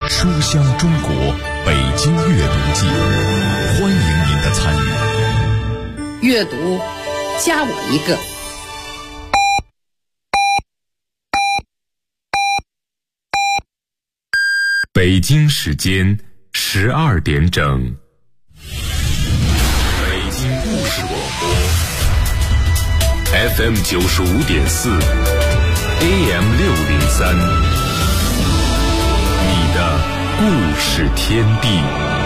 书香中国北京阅读季，欢迎您的参与。 阅读，加我一个。 北京时间12点整，北京故事广播 FM 95.4 AM 603，你的故事天地。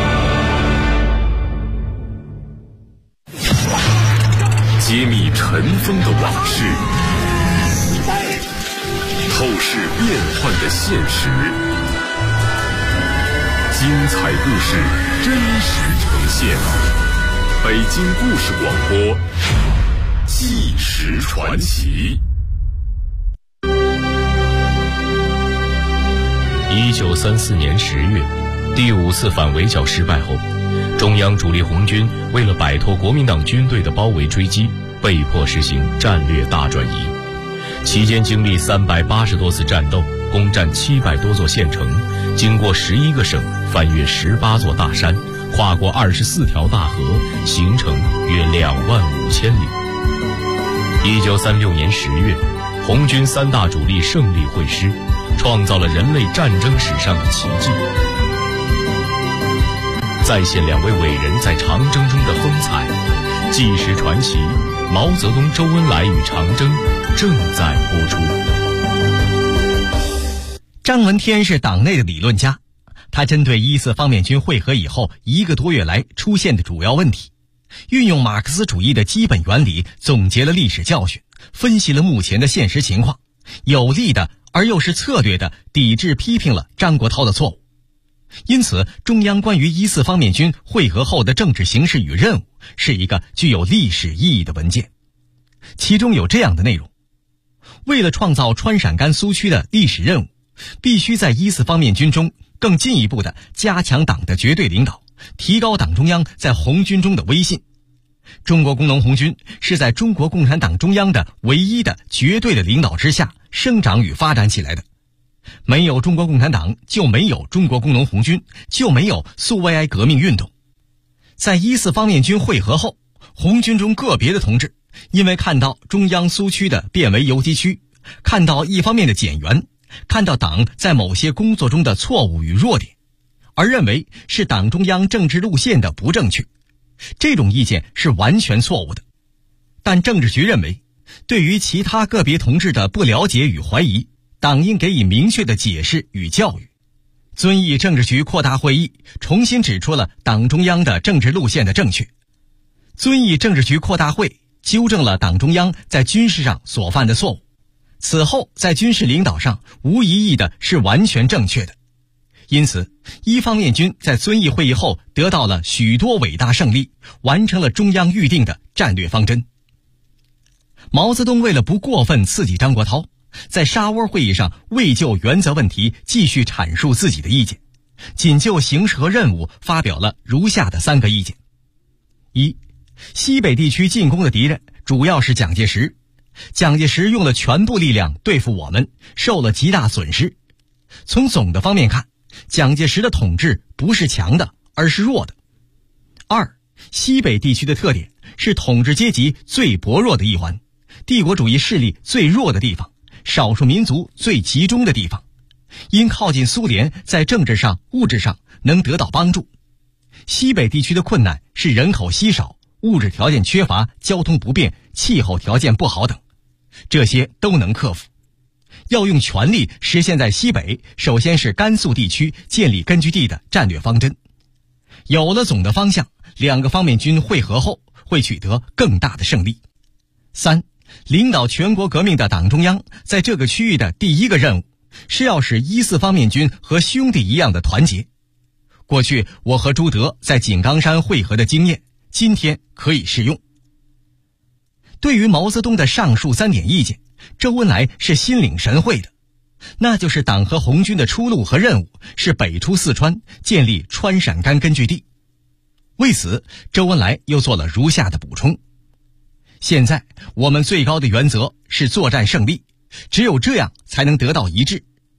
揭秘尘封的往事，透视变幻的现实，精彩故事真实呈现。北京故事广播，纪实传奇。 1934年10月，第5次反围剿失败后，中央主力红军为了摆脱国民党军队的包围追击，被迫实行战略大转移。期间经历380多次战斗，攻占700多座县城，经过11个省，翻越18座大山，跨过24条大河，行程约25000里。1936年10月，红军3大主力胜利会师，创造了人类战争史上的奇迹。再现2位伟人在长征中的风采，纪实传奇毛泽东、周恩来与长征正在播出。 张闻天是党内的理论家，他针对1次方面军会合以后1个多月来出现的主要问题，运用马克思主义的基本原理，总结了历史教训，分析了目前的现实情况，有力的而又是策略的抵制批评了张国焘的错误。因此，中央关于1次方面军会合后的政治形势与任务是一个具有历史意义的文件。其中有这样的内容：为了创造川陕甘苏区的历史任务，必须在1次方面军中更进一步地加强党的绝对领导，提高党中央在红军中的威信。中国工农红军是在中国共产党中央的唯一的绝对的领导之下生长与发展起来的。没有中国共产党，就没有中国工农红军，就没有苏维埃革命运动。在1次方面军会合后，红军中个别的同志因为看到中央苏区的变为游击区，看到一方面的减员，看到党在某些工作中的错误与弱点，而认为是党中央政治路线的不正确，这种意见是完全错误的。但政治局认为，对于其他个别同志的不了解与怀疑，党应给予明确的解释与教育。遵义政治局扩大会议重新指出了党中央的政治路线的正确。遵义政治局扩大会纠正了党中央在军事上所犯的错误，此后在军事领导上无疑义的是完全正确的。因此1方面军在遵义会议后得到了许多伟大胜利，完成了中央预定的战略方针。毛泽东为了不过分刺激张国焘，在沙窝会议上未就原则问题继续阐述自己的意见，仅就形势和任务发表了如下的3个意见。1. 西北地区进攻的敌人主要是蒋介石，蒋介石用了全部力量对付我们，受了极大损失。从总的方面看，蒋介石的统治不是强的，而是弱的。2. 西北地区的特点是统治阶级最薄弱的一环，帝国主义势力最弱的地方，少数民族最集中的地方，因靠近苏联，在政治上、物质上能得到帮助。西北地区的困难是人口稀少、物质条件缺乏、交通不便、气候条件不好等，这些都能克服。要用全力实现在西北，首先是甘肃地区建立根据地的战略方针。有了总的方向，2个方面军会合后会取得更大的胜利。3. 领导全国革命的党中央在这个区域的第1个任务是要使1次方面军和兄弟一样的团结。过去我和朱德在井冈山会合的经验，今天可以适用。对于毛泽东的上述3点意见，周恩来是心领神会的，那就是党和红军的出路和任务是北出四川，建立川陕甘根据地。为此，周恩来又做了如下的补充：现在我们最高的原则是作战胜利，只有这样才能得到一致。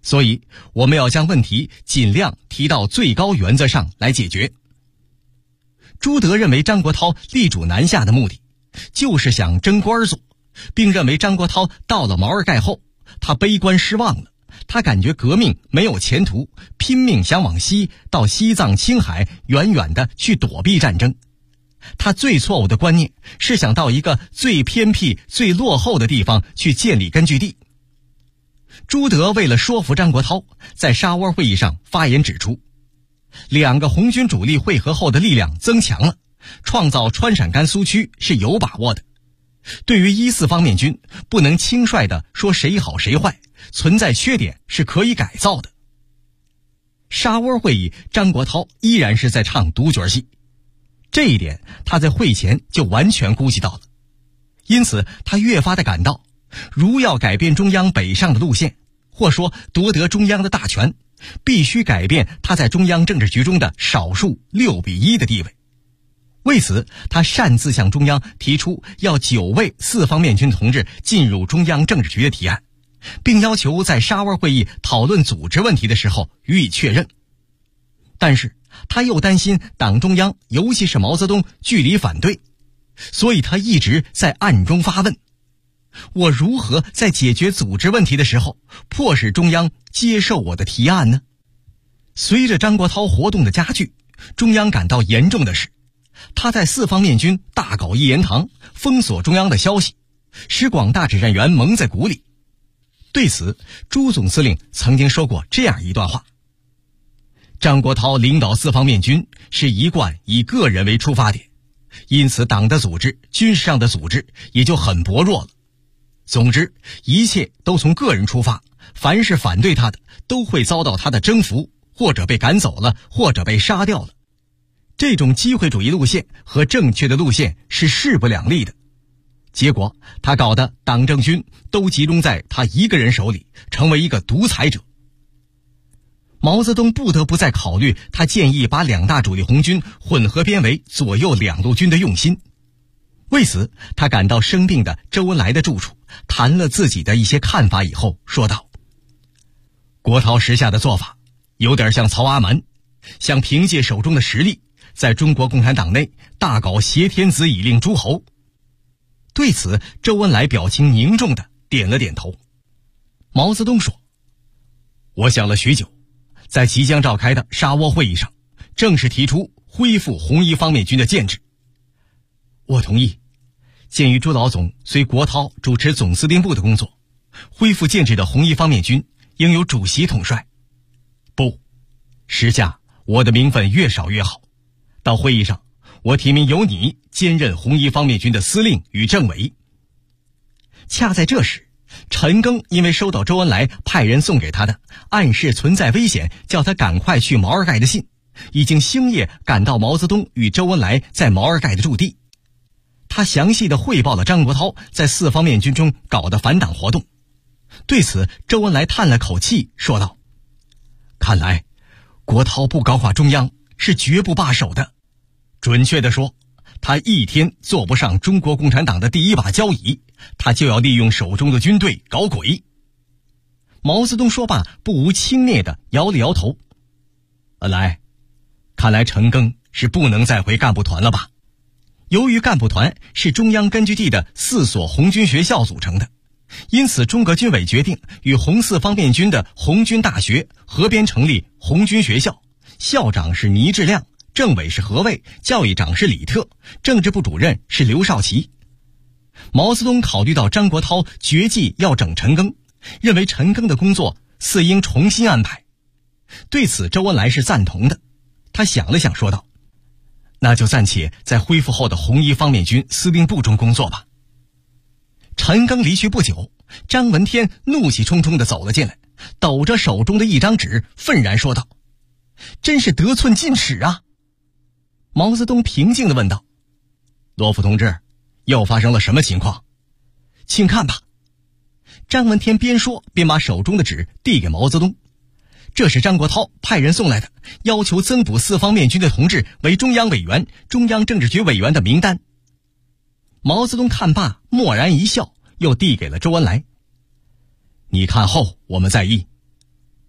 所以我们要将问题尽量提到最高原则上来解决。朱德认为张国焘力主南下的目的就是想争官做，并认为张国焘到了毛尔盖后，他悲观失望了，他感觉革命没有前途，拼命想往西到西藏、青海远远的去躲避战争。他最错误的观念是想到一个最偏僻、最落后的地方去建立根据地。朱德为了说服张国焘，在沙窝会议上发言指出，两个红军主力会合后的力量增强了，创造川陕甘苏区是有把握的。对于1、4方面军，不能轻率地说谁好谁坏，存在缺点是可以改造的。沙窝会议，张国焘依然是在唱独角戏，这一点他在会前就完全估计到了，因此他越发的感到，如要改变中央北上的路线，或说夺得中央的大权，必须改变他在中央政治局中的少数6:1的地位。为此，他擅自向中央提出要9位4方面军同志进入中央政治局的提案，并要求在沙窝会议讨论组织问题的时候予以确认。但是他又担心党中央，尤其是毛泽东据理反对，所以他一直在暗中发问：我如何在解决组织问题的时候迫使中央接受我的提案呢？随着张国焘活动的加剧，中央感到严重的是，他在4方面军大搞一言堂，封锁中央的消息，使广大指战员蒙在鼓里。对此，朱总司令曾经说过这样一段话：张国焘领导4方面军是一贯以个人为出发点，因此党的组织、军事上的组织也就很薄弱了。总之，一切都从个人出发，凡是反对他的都会遭到他的征服，或者被赶走了，或者被杀掉了。这种机会主义路线和正确的路线是势不两立的，结果他搞得党政军都集中在他一个人手里，成为一个独裁者。毛泽东不得不再考虑他建议把2大主力红军混合编为左右2路军的用心。为此，他赶到生病的周恩来的住处，谈了自己的一些看法以后说道：国焘时下的做法有点像曹阿瞒，想凭借手中的实力在中国共产党内大搞挟天子以令诸侯。对此，周恩来表情凝重地点了点头。毛泽东说：我想了许久，在即将召开的沙窝会议上，正式提出恢复红一方面军的建制。我同意，鉴于朱老总随国焘主持总司令部的工作，恢复建制的红一方面军应由主席统帅。不，时下我的名分越少越好，到会议上，我提名由你兼任红一方面军的司令与政委。恰在这时，陈赓因为收到周恩来派人送给他的暗示存在危险，叫他赶快去毛尔盖的信，已经星夜赶到毛泽东与周恩来在毛尔盖的驻地。他详细地汇报了张国焘在4方面军中搞的反党活动。对此，周恩来叹了口气说道：看来国焘不搞垮中央是绝不罢手的。准确地说，他一天坐不上中国共产党的第一把交椅，他就要利用手中的军队搞鬼。毛泽东说罢，不无轻蔑地摇了摇头。恩来，看来陈赓是不能再回干部团了吧？由于干部团是中央根据地的4所红军学校组成的，因此中革军委决定与红4方面军的红军大学合编成立红军学校，校长是倪志亮，政委是何卫，教育长是李特，政治部主任是刘少奇。毛泽东考虑到张国焘决计要整陈赓，认为陈赓的工作似应重新安排。对此，周恩来是赞同的。他想了想说道：那就暂且在恢复后的红一方面军司令部中工作吧。陈赓离去不久，张闻天怒气冲冲地走了进来，抖着手中的一张纸，愤然说道：真是得寸进尺啊！毛泽东平静地问道：罗夫同志，又发生了什么情况？请看吧。张闻天边说边把手中的纸递给毛泽东。这是张国焘派人送来的，要求增补4方面军的同志为中央委员、中央政治局委员的名单。毛泽东看罢，默然一笑，又递给了周恩来。你看后我们再议。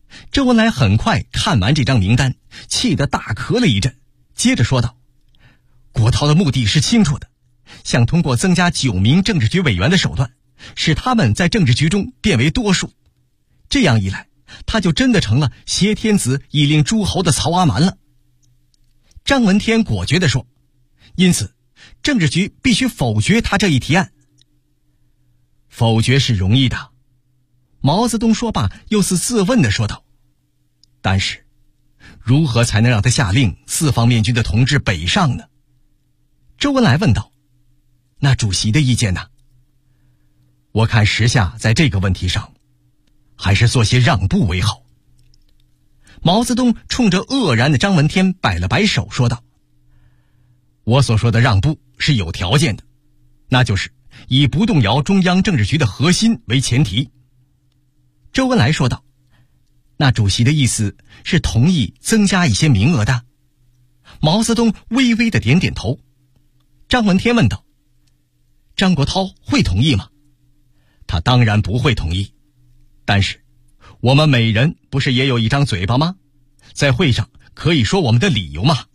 周恩来很快看完这张名单，气得大咳了一阵，接着说道：国焘的目的是清楚的，想通过增加9名政治局委员的手段，使他们在政治局中变为多数。这样一来，他就真的成了挟天子以令诸侯的曹阿瞒了。张闻天果决地说：因此政治局必须否决他这一提案。否决是容易的，毛泽东说罢又似自问地说道，但是如何才能让他下令4方面军的同志北上呢？周恩来问道：那主席的意见呢？我看时下在这个问题上还是做些让步为好。毛泽东冲着愕然的张闻天摆了摆手说道：我所说的让步是有条件的，那就是以不动摇中央政治局的核心为前提。周恩来说道：那主席的意思是同意增加一些名额的？毛泽东微微的点点头。张闻天问道：张国焘会同意吗？他当然不会同意，但是我们每人不是也有一张嘴巴吗？在会上可以说我们的理由吗？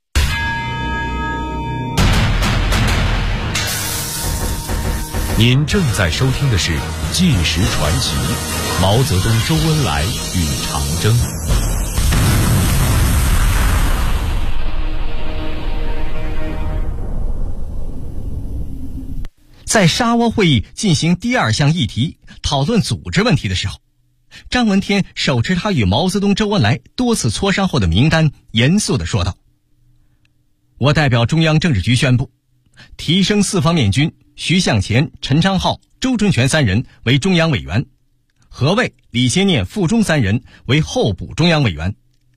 您正在收听的是《纪实传奇》，毛泽东、周恩来与长征。 在沙窝会议进行第2项议题讨论组织问题的时候，张闻天手持他与毛泽东、周恩来多次磋商后的名单，严肃地说道：我代表中央政治局宣布，提升4方面军徐向前、陈昌浩、周春泉3人为中央委员，何卫、李先念、傅忠3人为候补中央委员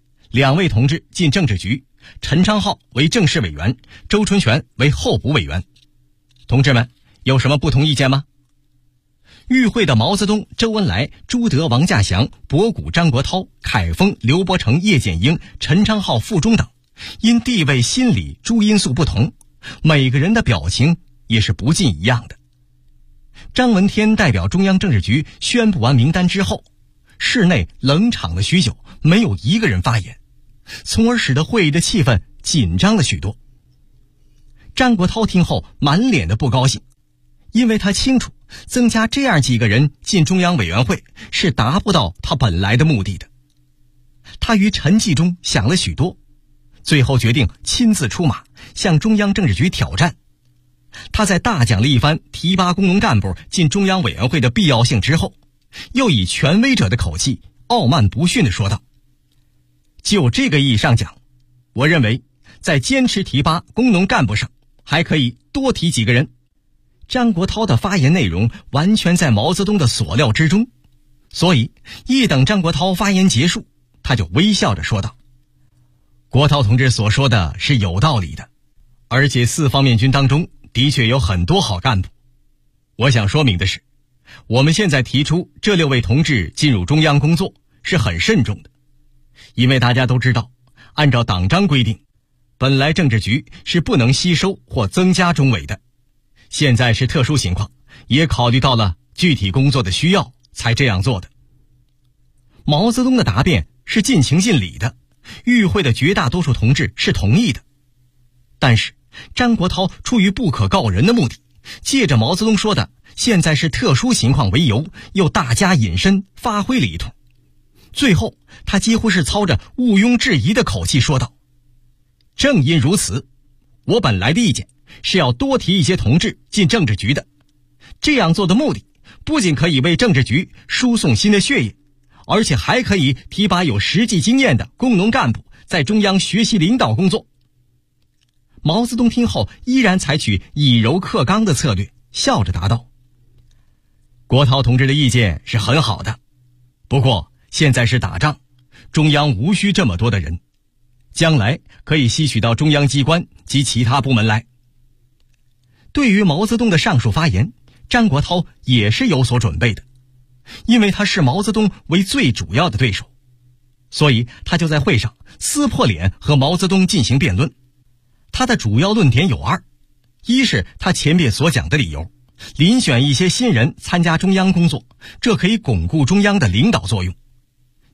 ，2位同志进政治局，陈昌浩为正式委员，周春泉为候补委员。同志们有什么不同意见吗？与会的毛泽东、周恩来、朱德、王稼祥、博古、张国焘、凯丰、刘伯承、叶剑英、陈昌浩、傅忠等，因地位、心理诸因素不同，每个人的表情也是不尽一样的。张闻天代表中央政治局宣布完名单之后，室内冷场了许久，没有一个人发言，从而使得会议的气氛紧张了许多。张国焘听后满脸的不高兴，因为他清楚增加这样几个人进中央委员会是达不到他本来的目的的。他于沉寂中想了许多，最后决定亲自出马向中央政治局挑战。他在大讲了一番提拔工农干部进中央委员会的必要性之后，又以权威者的口气傲慢不逊地说道：就这个意义上讲，我认为在坚持提拔工农干部上还可以多提几个人。张国焘的发言内容完全在毛泽东的所料之中，所以一等张国焘发言结束，他就微笑着说道：国焘同志所说的是有道理的，而且4方面军当中的确有很多好干部。我想说明的是，我们现在提出这6位同志进入中央工作是很慎重的，因为大家都知道，按照党章规定，本来政治局是不能吸收或增加中委的，现在是特殊情况，也考虑到了具体工作的需要才这样做的。毛泽东的答辩是尽情尽理的，与会的绝大多数同志是同意的，但是张国焘出于不可告人的目的，借着毛泽东说的现在是特殊情况为由，又大加引申，发挥了一通。最后他几乎是操着毋庸置疑的口气说道：正因如此，我本来的意见是要多提一些同志进政治局的，这样做的目的不仅可以为政治局输送新的血液，而且还可以提拔有实际经验的工农干部在中央学习领导工作。毛泽东听后依然采取以柔克刚的策略，笑着答道：国焘同志的意见是很好的，不过现在是打仗，中央无需这么多的人，将来可以吸取到中央机关及其他部门来。对于毛泽东的上述发言，张国焘也是有所准备的，因为他视毛泽东为最主要的对手，所以他就在会上撕破脸和毛泽东进行辩论。他的主要论点有2，一是他前面所讲的理由，遴选一些新人参加中央工作，这可以巩固中央的领导作用。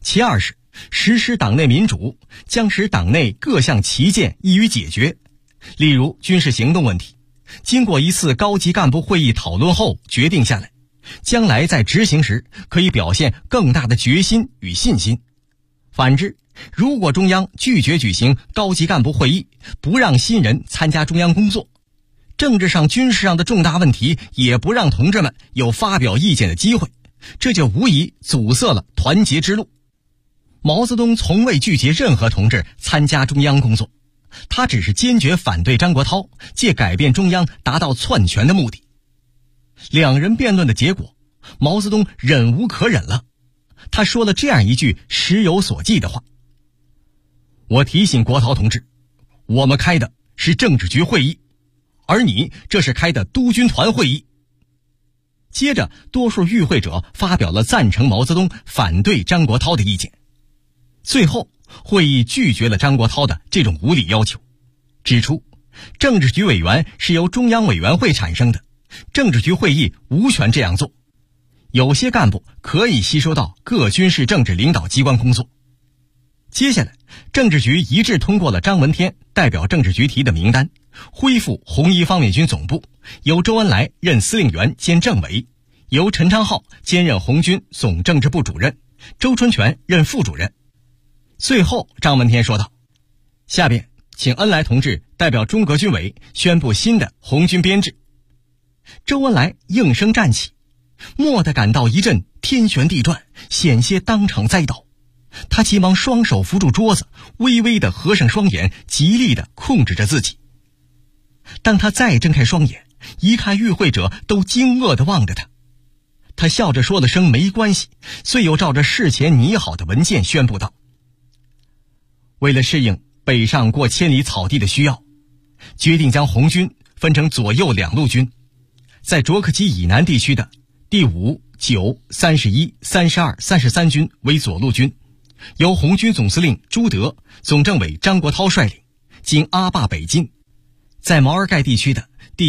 其二是实施党内民主，将使党内各项旗舰易于解决。例如军事行动问题，经过一次高级干部会议讨论后决定下来，将来在执行时可以表现更大的决心与信心。反之，如果中央拒绝举行高级干部会议，不让新人参加中央工作，政治上军事上的重大问题也不让同志们有发表意见的机会，这就无疑阻塞了团结之路。毛泽东从未拒绝任何同志参加中央工作，他只是坚决反对张国焘借改变中央达到篡权的目的。两人辩论的结果，毛泽东忍无可忍了，他说了这样一句时有所记的话：我提醒国焘同志，我们开的是政治局会议，而你这是开的督军团会议。接着多数与会者发表了赞成毛泽东反对张国焘的意见。最后会议拒绝了张国焘的这种无理要求，指出政治局委员是由中央委员会产生的，政治局会议无权这样做，有些干部可以吸收到各军事政治领导机关工作。接下来政治局一致通过了张闻天代表政治局提的名单，恢复红一方面军总部，由周恩来任司令员兼政委，由陈昌浩兼任红军总政治部主任，周春泉任副主任。最后张闻天说道：下边请恩来同志代表中革军委宣布新的红军编制。周恩来应声站起，蓦地感到一阵天旋地转，险些当场栽倒。他急忙双手扶住桌子，微微地合上双眼，极力地控制着自己。当他再睁开双眼，一看与会者都惊愕地望着他，他笑着说了声没关系，遂又照着事前拟好的文件宣布道：为了适应北上过千里草地的需要，决定将红军分成左右两路军，在卓克基以南地区的第5、9、31、32、33军为左路军，由红军总司令朱德、总政委张国焘率领，经阿坝北进；在毛尔盖地区的第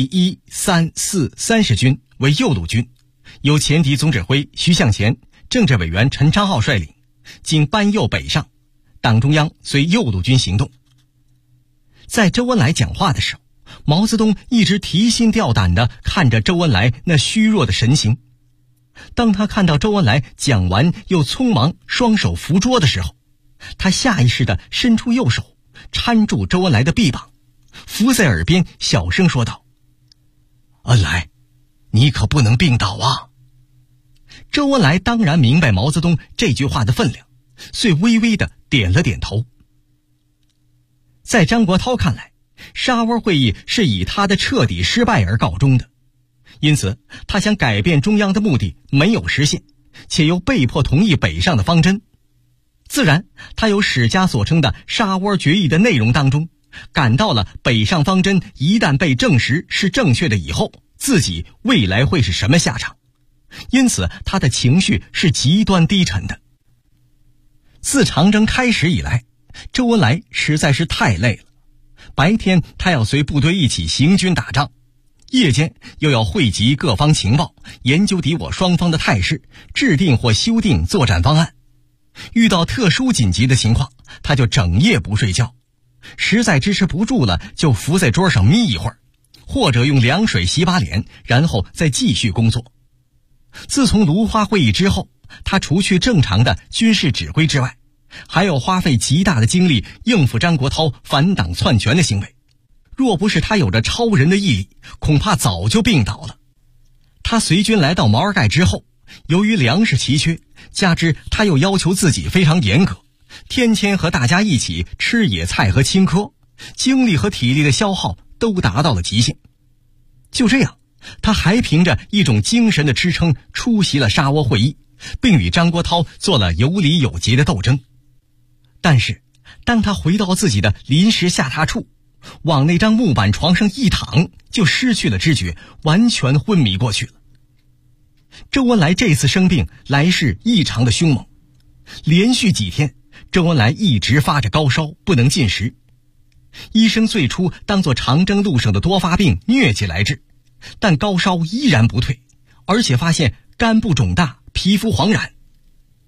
1、3、4、30军为右路军，由前敌总指挥徐向前、政治委员陈昌浩率领，经班右北上，党中央随右路军行动。在周恩来讲话的时候，毛泽东一直提心吊胆地看着周恩来那虚弱的神情。当他看到周恩来讲完又匆忙双手扶桌的时候，他下意识地伸出右手搀住周恩来的臂膀，伏在耳边小声说道：恩来，你可不能病倒啊。周恩来当然明白毛泽东这句话的分量，遂微微地点了点头。在张国焘看来，沙窝会议是以他的彻底失败而告终的，因此他想改变中央的目的没有实现，且又被迫同意北上的方针。自然他由史家所称的沙窝决议的内容当中感到了北上方针一旦被证实是正确的以后，自己未来会是什么下场，因此他的情绪是极端低沉的。自长征开始以来，周恩来实在是太累了，白天他要随部队一起行军打仗，夜间又要汇集各方情报，研究敌我双方的态势，制定或修订作战方案。遇到特殊紧急的情况，他就整夜不睡觉，实在支持不住了，就伏在桌上眯一会儿，或者用凉水洗把脸，然后再继续工作。自从芦花会议之后，他除去正常的军事指挥之外，还要花费极大的精力应付张国焘反党篡权的行为。若不是他有着超人的毅力，恐怕早就病倒了。他随军来到毛尔盖之后，由于粮食奇缺，加之他又要求自己非常严格，天天和大家一起吃野菜和青稞，精力和体力的消耗都达到了极限。就这样，他还凭着一种精神的支撑出席了沙窝会议，并与张国焘做了有理有节的斗争。但是当他回到自己的临时下榻处，往那张木板床上一躺，就失去了知觉，完全昏迷过去了。周恩来这次生病来势异常的凶猛，连续几天周恩来一直发着高烧，不能进食。医生最初当作长征路上的多发病疟疾来治，但高烧依然不退，而且发现肝部肿大，皮肤黄染。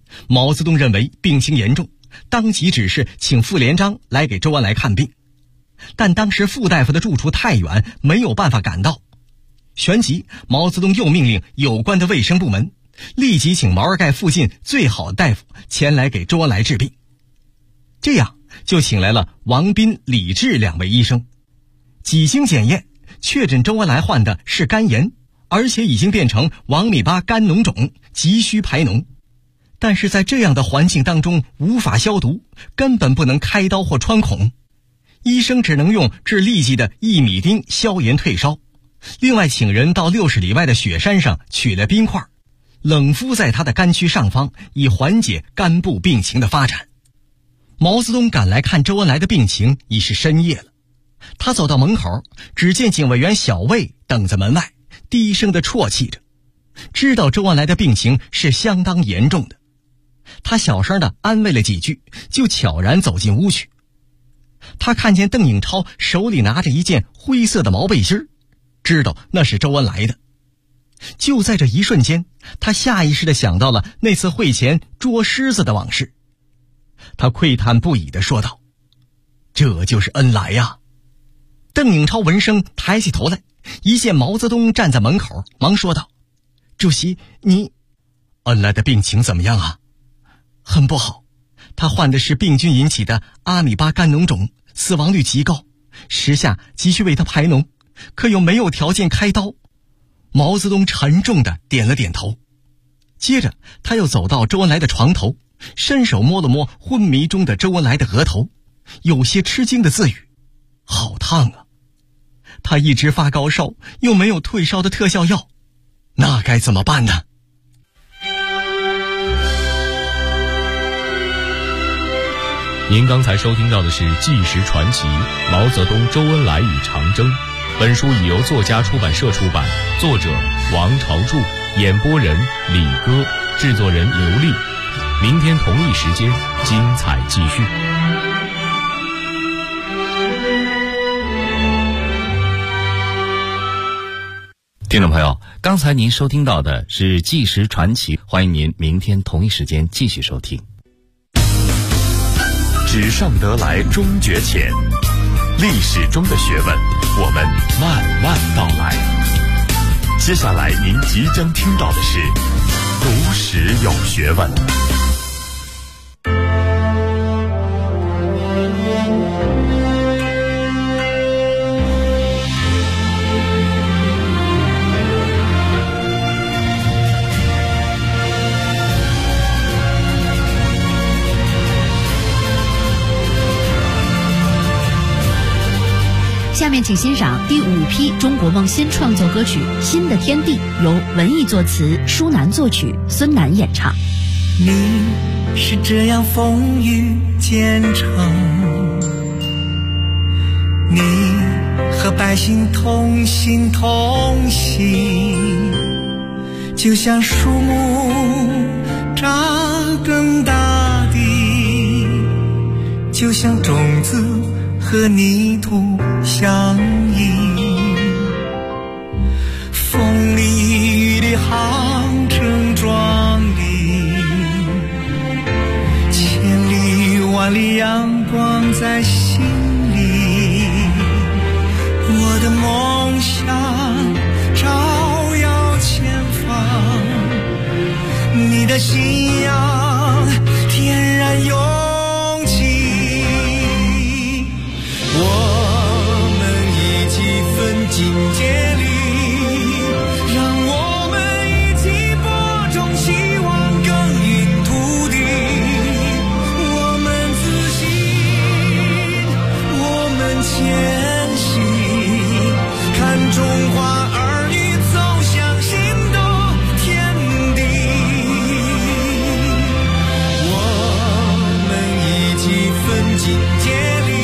毛泽东认为病情严重，当即指示请副连长来给周恩来看病，但当时副大夫的住处太远，没有办法赶到。旋即，毛泽东又命令有关的卫生部门立即请毛尔盖附近最好的大夫前来给周恩来治病。这样就请来了王斌、李治2位医生，几经检验，确诊周恩来患的是肝炎，而且已经变成王米巴肝脓肿，急需排脓。但是在这样的环境当中无法消毒，根本不能开刀或穿孔，医生只能用治痢疾的薏米丁消炎退烧，另外请人到60里外的雪山上取了冰块，冷敷在他的肝区上方，以缓解肝部病情的发展。毛泽东赶来看周恩来的病情已是深夜了，他走到门口，只见警卫员小魏等在门外，低声地啜泣着，知道周恩来的病情是相当严重的。他小声地安慰了几句，就悄然走进屋去。他看见邓颖超手里拿着一件灰色的毛背心，知道那是周恩来的。就在这一瞬间，他下意识地想到了那次会前捉狮子的往事。他喟叹不已地说道：“这就是恩来呀！”邓颖超闻声抬起头来，一见毛泽东站在门口，忙说道：“主席，你……恩来的病情怎么样啊？”“很不好，他患的是病菌引起的阿米巴肝脓肿，死亡率极高，时下急需为他排脓，可又没有条件开刀。”毛泽东沉重地点了点头，接着他又走到周恩来的床头，伸手摸了摸昏迷中的周恩来的额头，有些吃惊地自语：“好烫啊！他一直发高烧，又没有退烧的特效药，那该怎么办呢？” 您刚才收听到的是《纪实传奇：毛泽东、周恩来与长征》。本书已由作家出版社出版，作者王朝柱，演播人李戈，制作人刘丽。明天同一时间，精彩继续。 听众朋友，刚才您收听到的是《纪实传奇》，欢迎您明天同一时间继续收听。 纸上得来终觉浅，历史中的学问，我们慢慢道来。接下来您即将听到的是读史有学问。 下面请欣赏第5批中国梦新创作歌曲《新的天地》，由文艺作词，舒楠作曲，孙楠演唱。 你是这样风雨兼程，你和百姓同心同行，就像树木扎根大地，就像种子和泥土相依，风里雨里航程壮丽，千里万里阳光在心里，我的梦想照耀前方，你的信仰天然勇气，我们一起奋进接力，让我们一起播种希望，耕耘土地。我们自信，我们前行，看中华儿女走向新的天地。我们一起奋进接力，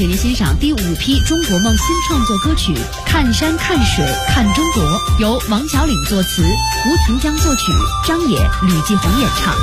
请您欣赏第5批中国梦新创作歌曲《看山看水看中国》，由王小岭作词，吴廷江作曲，张也、吕继红演唱。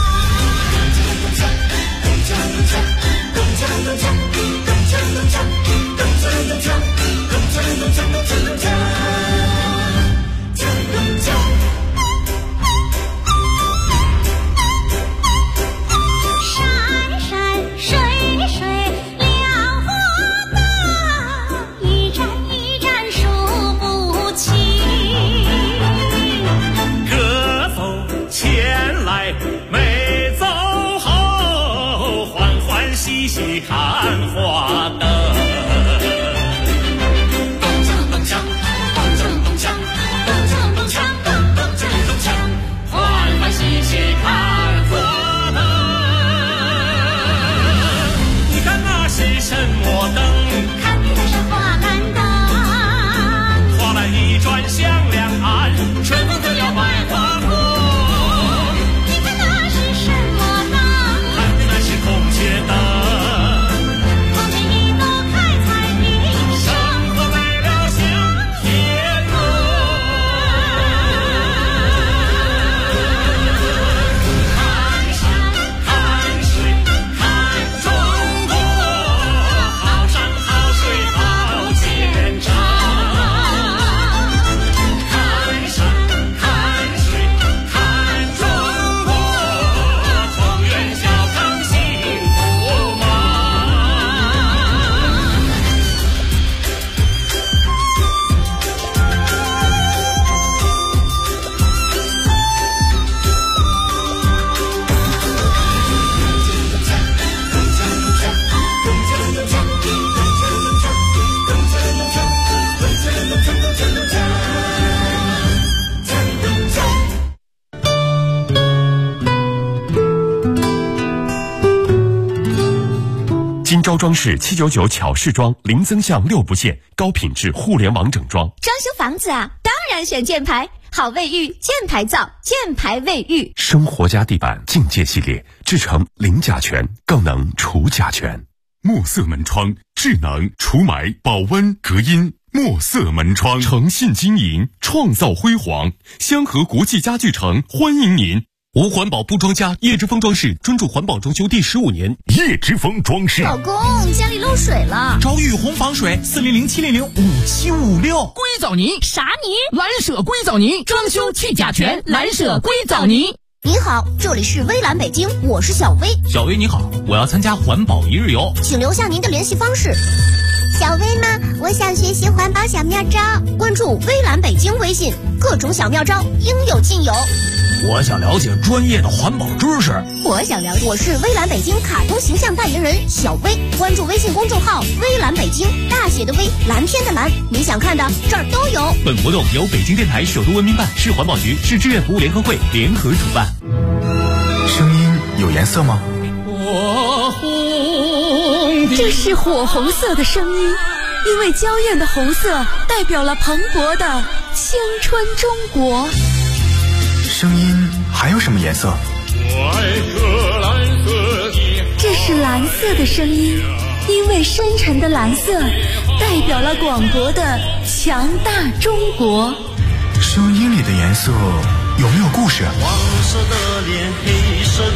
看花灯，咚锵咚锵，咚锵咚锵，咚锵咚锵，咚锵咚锵，欢欢喜喜看花灯。你看那是什么灯？看的是花篮灯。花篮一转向两岸，春风就要百花红。你看那是什么灯？看的那是孔雀灯。 金招装饰799巧饰装，零增项6不限，高品质互联网整装。 装修房子啊，当然选箭牌，好卫浴，箭牌造，箭牌卫浴。 生活家地板境界系列，制成零甲醛，更能除甲醛。墨色门窗，智能除霾、保温、隔音。墨色门窗，诚信经营，创造辉煌。香河国际家具城欢迎您。无环保不装家，叶之峰装饰专注环保装修第15年。叶之峰装饰。 老公，家里漏水了。 找雨虹防水，400-700-5756。硅藻泥。 啥泥？ 蓝舍硅藻泥，装修去甲醛，蓝舍硅藻泥。 你好，这里是微蓝北京，我是小薇。 小薇你好，我要参加环保一日游， 请留下您的联系方式。小薇呢？我想学习环保小妙招，关注微蓝北京微信，各种小妙招应有尽有。 我想了解专业的环保知识。 我想了解，我是微蓝北京卡通形象代言人小薇，关注微信公众号微蓝北京，大写的微，蓝天的蓝，你想看的这儿都有。 本活动由北京电台首都文明办、市环保局、市志愿服务联合会联合主办。 声音有颜色吗？ 火红， 这是火红色的声音，因为娇艳的红色代表了蓬勃的青春中国。 声音还有什么颜色？ 这是蓝色的声音，因为深沉的蓝色代表了广博的强大中国。 声音里的颜色有没有故事？ 黄色的脸，黑色